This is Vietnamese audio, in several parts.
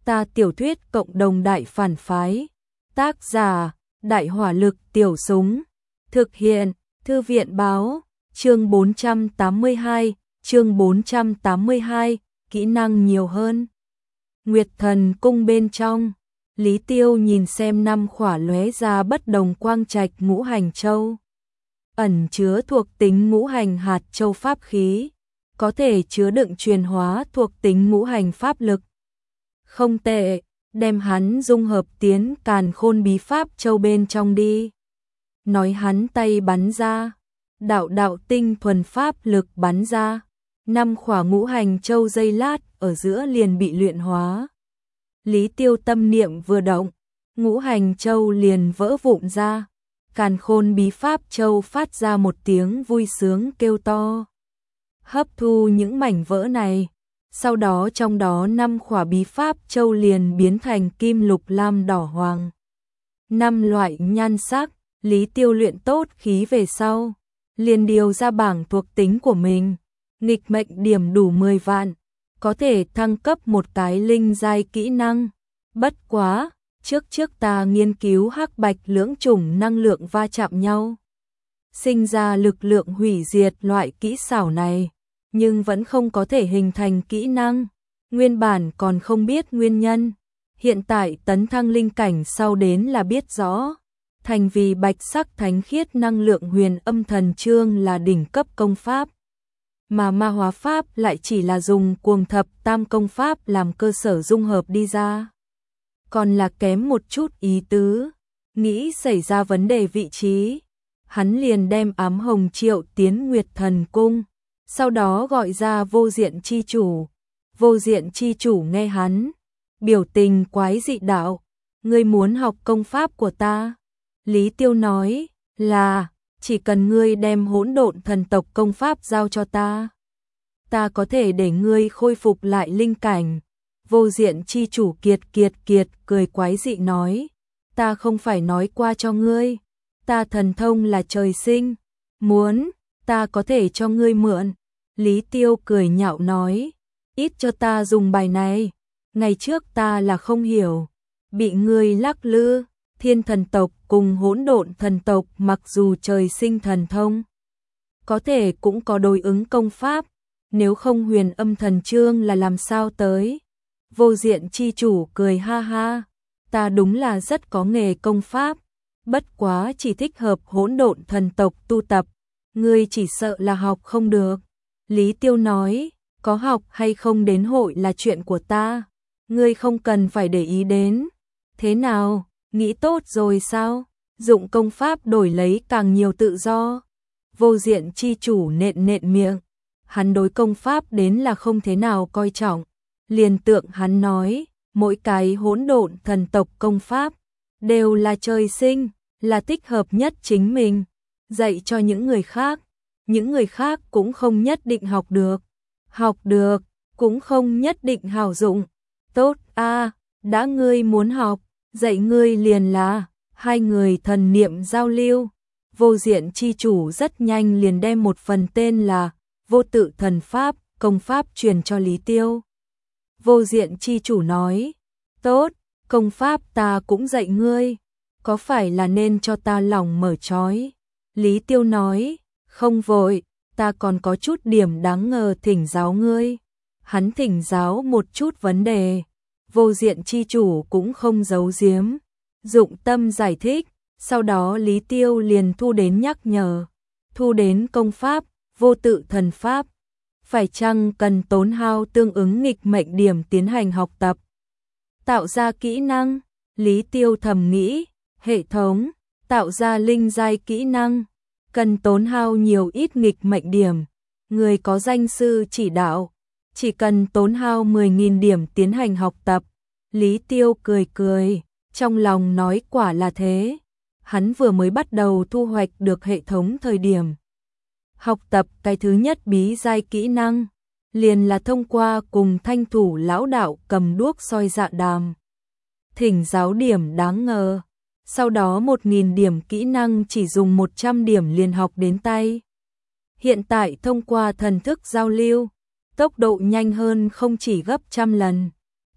Ta tiểu thuyết cộng đồng đại phản phái. Tác giả: Đại hỏa lực tiểu súng. Thực hiện: Thư viện báo. Chương 482, kỹ năng nhiều hơn. Nguyệt Thần cung bên trong, Lý Tiêu nhìn xem 5 khỏa lóe ra bất đồng quang trạch ngũ hành châu. Ẩn chứa thuộc tính ngũ hành hạt châu pháp khí, có thể chứa đựng truyền hóa thuộc tính ngũ hành pháp lực. Không tệ, đem hắn dung hợp tiến Càn Khôn bí pháp châu bên trong đi. Nói hắn tay bắn ra, đạo tinh thuần pháp lực bắn ra, 5 khỏa ngũ hành châu giây lát ở giữa liền bị luyện hóa. Lý Tiêu tâm niệm vừa động, ngũ hành châu liền vỡ vụn ra. Càn Khôn bí pháp châu phát ra một tiếng vui sướng kêu to. Hấp thu những mảnh vỡ này, sau đó trong đó 5 khỏa bí pháp châu liền biến thành kim lục lam đỏ hoàng. 5 loại nhan sắc, Lý Tiêu luyện tốt khí về sau, liền điều ra bảng thuộc tính của mình. Nghịch mệnh điểm đủ 10 vạn, có thể thăng cấp một cái linh giai kỹ năng. Bất quá, trước ta nghiên cứu hắc bạch lưỡng chủng năng lượng va chạm nhau, sinh ra lực lượng hủy diệt loại kỹ xảo này, nhưng vẫn không có thể hình thành kỹ năng. Nguyên bản còn không biết nguyên nhân, hiện tại tấn thăng linh cảnh sau đến là biết rõ. Thành vì bạch sắc thánh khiết năng lượng huyền âm thần chương là đỉnh cấp công pháp, mà ma hóa pháp lại chỉ là dùng cuồng thập tam công pháp làm cơ sở dung hợp đi ra. Còn là kém một chút ý tứ, nghĩ xảy ra vấn đề vị trí, hắn liền đem ám hồng triệu tiến Nguyệt Thần cung, sau đó gọi ra vô diện chi chủ. Vô diện chi chủ nghe hắn, biểu tình quái dị đạo: ngươi muốn học công pháp của ta? Lý Tiêu nói là, chỉ cần ngươi đem hỗn độn thần tộc công pháp giao cho ta, ta có thể để ngươi khôi phục lại linh cảnh. Vô diện chi chủ kiệt cười quái dị nói: ta không phải nói qua cho ngươi, ta thần thông là trời sinh, muốn, ta có thể cho ngươi mượn. Lý Tiêu cười nhạo nói: ít cho ta dùng bài này, ngày trước ta là không hiểu, bị ngươi lắc lư. Thiên thần tộc cùng hỗn độn thần tộc mặc dù trời sinh thần thông, có thể cũng có đối ứng công pháp, nếu không huyền âm thần chương là làm sao tới. Vô diện chi chủ cười ha ha: ta đúng là rất có nghề công pháp, bất quá chỉ thích hợp hỗn độn thần tộc tu tập, ngươi chỉ sợ là học không được. Lý Tiêu nói: có học hay không đến hội là chuyện của ta, ngươi không cần phải để ý đến. Thế nào, nghĩ tốt rồi sao? Dụng công pháp đổi lấy càng nhiều tự do. Vô diện chi chủ nện miệng, hắn đối công pháp đến là không thế nào coi trọng. Liền tượng hắn nói, mỗi cái hỗn độn thần tộc công pháp đều là trời sinh, là thích hợp nhất chính mình, dạy cho những người khác cũng không nhất định học được cũng không nhất định hảo dụng. Tốt a, đã ngươi muốn học, dạy ngươi liền là. Hai người thần niệm giao lưu, vô diện chi chủ rất nhanh liền đem một phần tên là Vô Tự Thần Pháp công pháp truyền cho Lý Tiêu. Vô diện chi chủ nói: tốt, công pháp ta cũng dạy ngươi, có phải là nên cho ta lòng mở trói? Lý Tiêu nói: không vội, ta còn có chút điểm đáng ngờ thỉnh giáo ngươi. Hắn thỉnh giáo một chút vấn đề, vô diện chi chủ cũng không giấu giếm, dụng tâm giải thích. Sau đó Lý Tiêu liền thu đến nhắc nhở, thu đến công pháp Vô Tự Thần Pháp, phải chăng cần tốn hao tương ứng nghịch mệnh điểm tiến hành học tập, tạo ra kỹ năng. Lý Tiêu thầm nghĩ, hệ thống tạo ra linh giai kỹ năng cần tốn hao nhiều ít nghịch mệnh điểm, người có danh sư chỉ đạo, chỉ cần tốn hao 10.000 điểm tiến hành học tập. Lý Tiêu cười, trong lòng nói quả là thế. Hắn vừa mới bắt đầu thu hoạch được hệ thống thời điểm, học tập cái thứ nhất bí giai kỹ năng, liền là thông qua cùng Thanh Thủ lão đạo cầm đuốc soi dạ đàm. Thỉnh giáo điểm đáng ngờ, sau đó 1.000 điểm kỹ năng chỉ dùng 100 điểm liền học đến tay. Hiện tại thông qua thần thức giao lưu, tốc độ nhanh hơn không chỉ gấp trăm lần,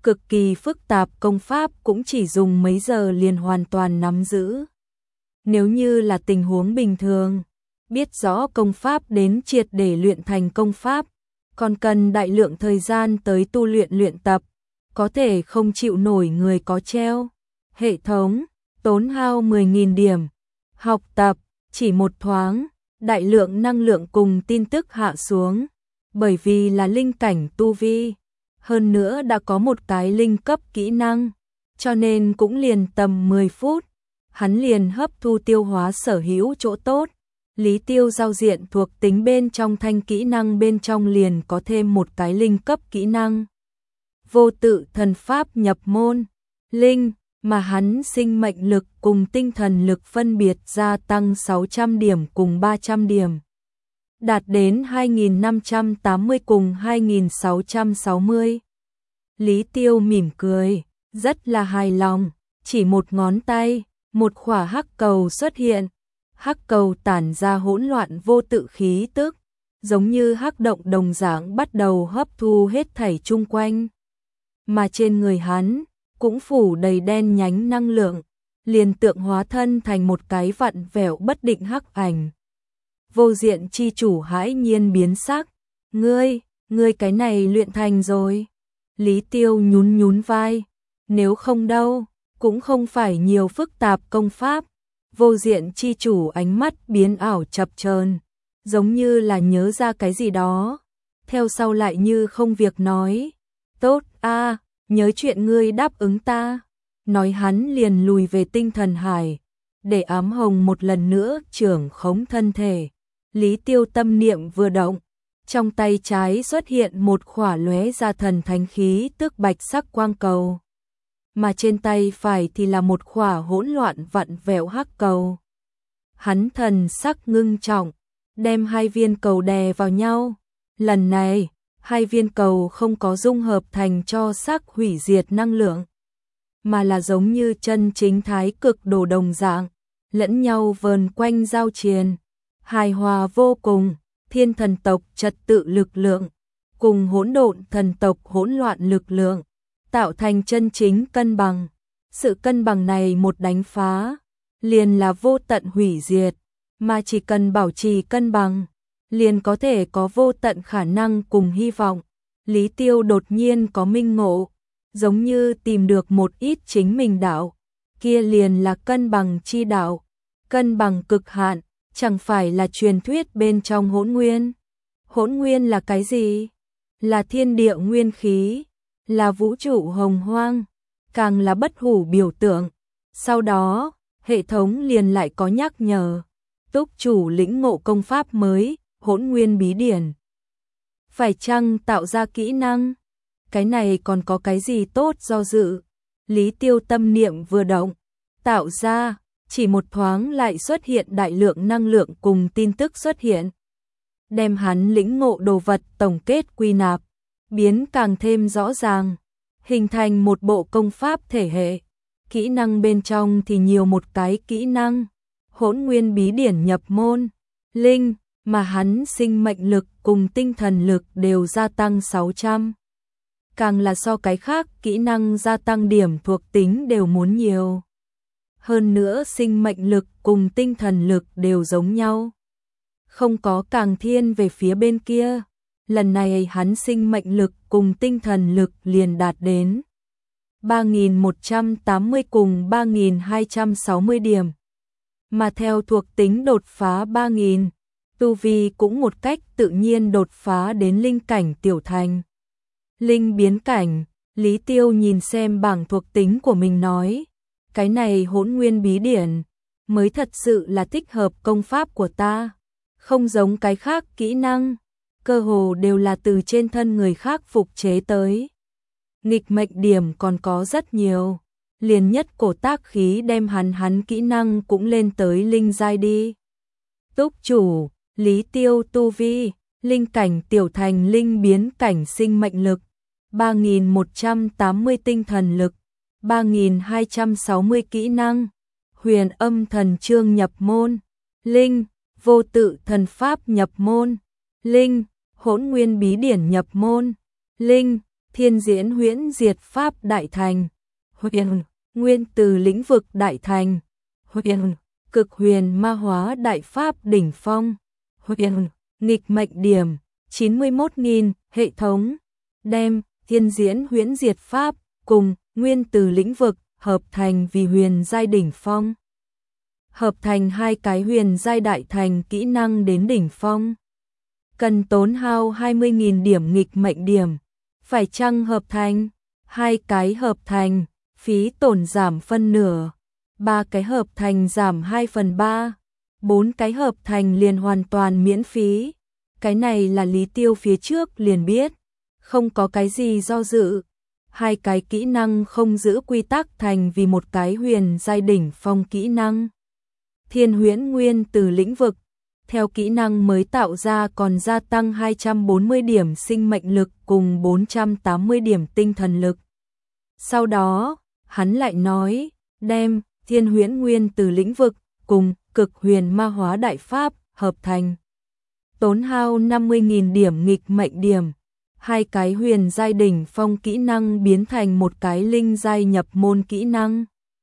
cực kỳ phức tạp công pháp cũng chỉ dùng mấy giờ liền hoàn toàn nắm giữ. Nếu như là tình huống bình thường, biết rõ công pháp đến triệt để luyện thành công pháp, còn cần đại lượng thời gian tới tu luyện luyện tập, có thể không chịu nổi người có treo. Hệ thống, tốn hao 10.000 điểm. Học tập, chỉ một thoáng, đại lượng năng lượng cùng tin tức hạ xuống, bởi vì là linh cảnh tu vi. Hơn nữa đã có một cái linh cấp kỹ năng, cho nên cũng liền tầm 10 phút, hắn liền hấp thu tiêu hóa sở hữu chỗ tốt. Lý Tiêu giao diện thuộc tính bên trong thanh kỹ năng bên trong liền có thêm một cái linh cấp kỹ năng. Vô tự thần pháp nhập môn, linh, mà hắn sinh mệnh lực cùng tinh thần lực phân biệt gia tăng 600 điểm cùng 300 điểm. Đạt đến 2.580 cùng 2.660. Lý Tiêu mỉm cười, rất là hài lòng, chỉ một ngón tay, một khỏa hắc cầu xuất hiện. Hắc cầu tản ra hỗn loạn vô tự khí tức, giống như hắc động đồng dạng bắt đầu hấp thu hết thảy chung quanh. Mà trên người hắn cũng phủ đầy đen nhánh năng lượng, liền tượng hóa thân thành một cái vặn vẹo bất định hắc ảnh. Vô diện chi chủ hãi nhiên biến sắc, ngươi cái này luyện thành rồi. Lý Tiêu nhún nhún vai, nếu không đâu, cũng không phải nhiều phức tạp công pháp. Vô diện chi chủ ánh mắt biến ảo chập chờn, giống như là nhớ ra cái gì đó, theo sau lại như không việc nói. Tốt a, nhớ chuyện ngươi đáp ứng ta. Nói hắn liền lùi về tinh thần hải, để ám hồng một lần nữa trưởng khống thân thể. Lý Tiêu tâm niệm vừa động, trong tay trái xuất hiện một khỏa lóe ra thần thánh khí tức bạch sắc quang cầu, mà trên tay phải thì là một khỏa hỗn loạn vặn vẹo hắc cầu. Hắn thần sắc ngưng trọng, đem hai viên cầu đè vào nhau. Lần này, hai viên cầu không có dung hợp thành cho sắc hủy diệt năng lượng, mà là giống như chân chính thái cực đồ đồng dạng, lẫn nhau vờn quanh giao triền, hài hòa vô cùng. Thiên thần tộc trật tự lực lượng cùng hỗn độn thần tộc hỗn loạn lực lượng tạo thành chân chính cân bằng. Sự cân bằng này một đánh phá, liền là vô tận hủy diệt, mà chỉ cần bảo trì cân bằng, liền có thể có vô tận khả năng cùng hy vọng. Lý Tiêu đột nhiên có minh ngộ, giống như tìm được một ít chính mình đạo, kia liền là cân bằng chi đạo, cân bằng cực hạn, chẳng phải là truyền thuyết bên trong hỗn nguyên. Hỗn nguyên là cái gì? Là thiên địa nguyên khí, là vũ trụ hồng hoang, càng là bất hủ biểu tượng. Sau đó, hệ thống liền lại có nhắc nhở, túc chủ lĩnh ngộ công pháp mới, hỗn nguyên bí điển. Phải chăng tạo ra kỹ năng? Cái này còn có cái gì tốt do dự? Lý Tiêu tâm niệm vừa động, tạo ra, chỉ một thoáng lại xuất hiện đại lượng năng lượng cùng tin tức xuất hiện. Đem hắn lĩnh ngộ đồ vật tổng kết quy nạp, biến càng thêm rõ ràng, hình thành một bộ công pháp thể hệ. Kỹ năng bên trong thì nhiều một cái kỹ năng, hỗn nguyên bí điển nhập môn, linh, mà hắn sinh mệnh lực cùng tinh thần lực đều gia tăng 600. Càng là so cái khác kỹ năng gia tăng điểm thuộc tính đều muốn nhiều. Hơn nữa sinh mệnh lực cùng tinh thần lực đều giống nhau, không có càng thiên về phía bên kia. Lần này hắn sinh mệnh lực cùng tinh thần lực liền đạt đến 3.180 cùng 3.260 điểm. Mà theo thuộc tính đột phá 3.000, tu vi cũng một cách tự nhiên đột phá đến linh cảnh tiểu thành. Linh biến cảnh, Lý Tiêu nhìn xem bảng thuộc tính của mình nói, cái này hỗn nguyên bí điển mới thật sự là thích hợp công pháp của ta, không giống cái khác kỹ năng, cơ hồ đều là từ trên thân người khác phục chế tới. Nghịch mệnh điểm còn có rất nhiều, liền nhất cổ tác khí đem hắn kỹ năng cũng lên tới linh giai đi. Túc chủ, Lý Tiêu tu vi, linh cảnh tiểu thành linh biến cảnh sinh mệnh lực, 3.180 tinh thần lực, 3.260 kỹ năng, huyền âm thần chương nhập môn, linh, vô tự thần pháp nhập môn, linh, hỗn nguyên bí điển nhập môn, linh, thiên diễn huyễn diệt pháp đại thành, huyền, nguyên từ lĩnh vực đại thành, huyền, cực huyền ma hóa đại pháp đỉnh phong, huyền, nghịch mệnh điểm, 91.000, hệ thống, đem, thiên diễn huyễn diệt pháp, cùng, nguyên từ lĩnh vực, hợp thành vì huyền giai đỉnh phong. Hợp thành hai cái huyền giai đại thành kỹ năng đến đỉnh phong. Cần tốn hao 20.000 điểm nghịch mệnh điểm. Phải chăng hợp thành? Hai cái hợp thành, phí tổn giảm phân nửa. Ba cái hợp thành giảm 2/3. 4 cái hợp thành liền hoàn toàn miễn phí. Cái này là Lý Tiêu phía trước liền biết. Không có cái gì do dự. Hai cái kỹ năng không giữ quy tắc thành vì một cái huyền giai đỉnh phong kỹ năng. Thiên huyễn nguyên từ lĩnh vực, theo kỹ năng mới tạo ra còn gia tăng 240 điểm sinh mệnh lực cùng 480 điểm tinh thần lực. Sau đó, hắn lại nói, đem thiên huyễn nguyên từ lĩnh vực cùng cực huyền ma hóa đại pháp hợp thành. Tốn hao 50.000 điểm nghịch mệnh điểm. Hai cái huyền giai đỉnh phong kỹ năng biến thành một cái linh giai nhập môn kỹ năng.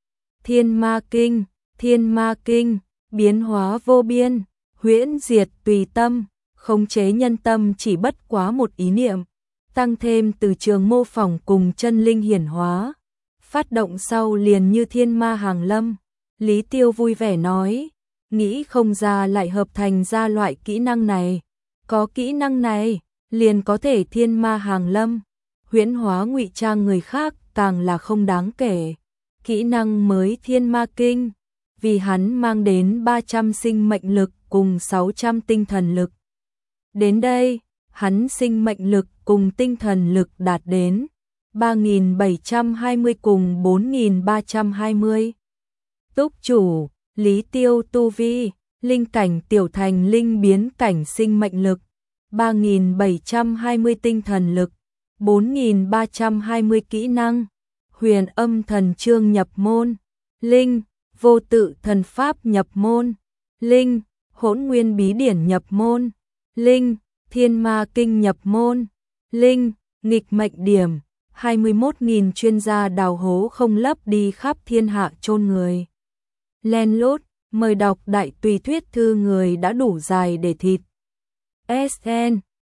Thiên ma kinh, biến hóa vô biên, huyễn diệt tùy tâm, khống chế nhân tâm chỉ bất quá một ý niệm, tăng thêm từ trường mô phỏng cùng chân linh hiển hóa. Phát động sau liền như thiên ma hàng lâm. Lý Tiêu vui vẻ nói, nghĩ không ra lại hợp thành ra loại kỹ năng này. Có kỹ năng này, liền có thể thiên ma hàng lâm, huyễn hóa ngụy trang người khác càng là không đáng kể. Kỹ năng mới thiên ma kinh, vì hắn mang đến 300 sinh mệnh lực cùng 600 tinh thần lực. Đến đây, hắn sinh mệnh lực cùng tinh thần lực đạt đến 3.720 cùng 4.320. Túc chủ, Lý Tiêu tu vi, linh cảnh tiểu thành linh biến cảnh sinh mệnh lực, 3.720 tinh thần lực, 4.320 kỹ năng, huyền âm thần chương nhập môn, linh, vô tự thần pháp nhập môn, linh, hỗn nguyên bí điển nhập môn, linh, thiên ma kinh nhập môn, linh, nghịch mệnh điểm, 21.000 chuyên gia đào hố không lấp đi khắp thiên hạ chôn người. Len lút, mời đọc đại tùy thuyết thư người đã đủ dài để thịt. SN